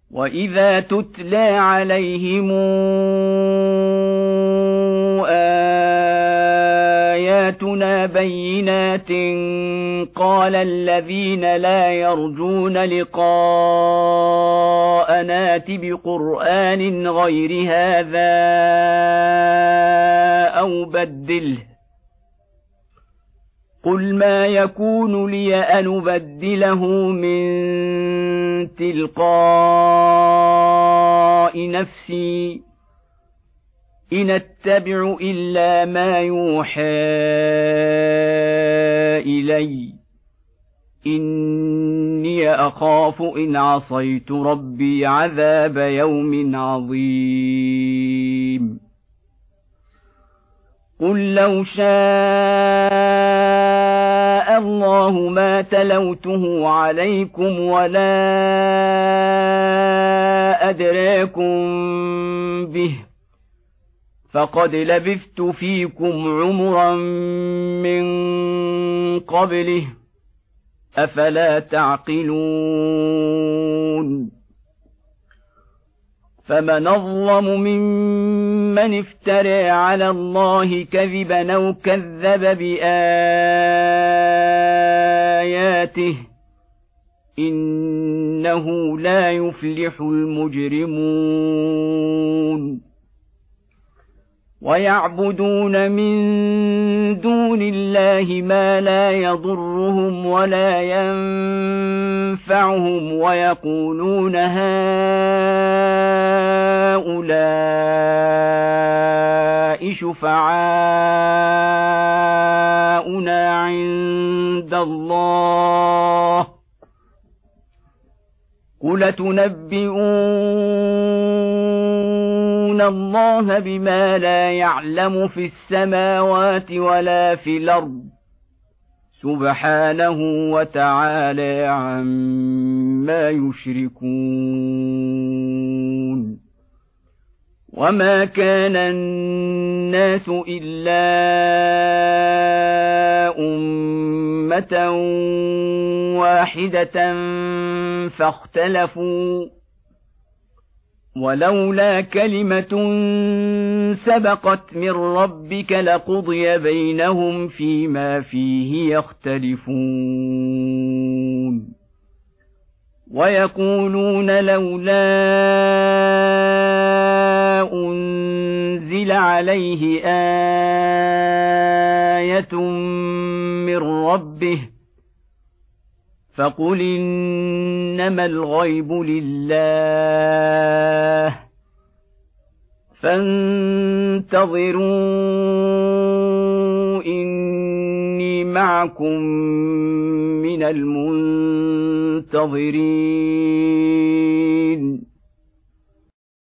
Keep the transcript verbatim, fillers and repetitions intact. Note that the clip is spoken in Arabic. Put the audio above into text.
وإذا تتلى عليهم آياتنا بينات قال الذين لا يرجون لقاءنا ائت بقرآن غير هذا أو بدله قل ما يكون لي أن أبدله من تلقاء نفسي إن أتبع إلا ما يوحى إلي إني أخاف إن عصيت ربي عذاب يوم عظيم قل لو شاء الله ما تلوته عليكم ولا أدراكم به فقد لبثت فيكم عمرا من قبله أفلا تعقلون فمن أظلم ممن افترى على الله كذبا أو كذب بآياته إنه لا يفلح المجرمون ويعبدون من دون الله ما لا يضرهم ولا ينفعهم ويقولون هؤلاء شفعاؤنا عند الله قل تنبئون الله بما لا يعلم في السماوات ولا في الأرض سبحانه وتعالى عما يشركون وما كان الناس إلا أمة واحدة فاختلفوا ولولا كلمة سبقت من ربك لقضي بينهم فيما فيه يختلفون ويقولون لولا أنزل عليه آية من ربه فقل إنما الغيب لله فانتظروا إني معكم من المنتظرين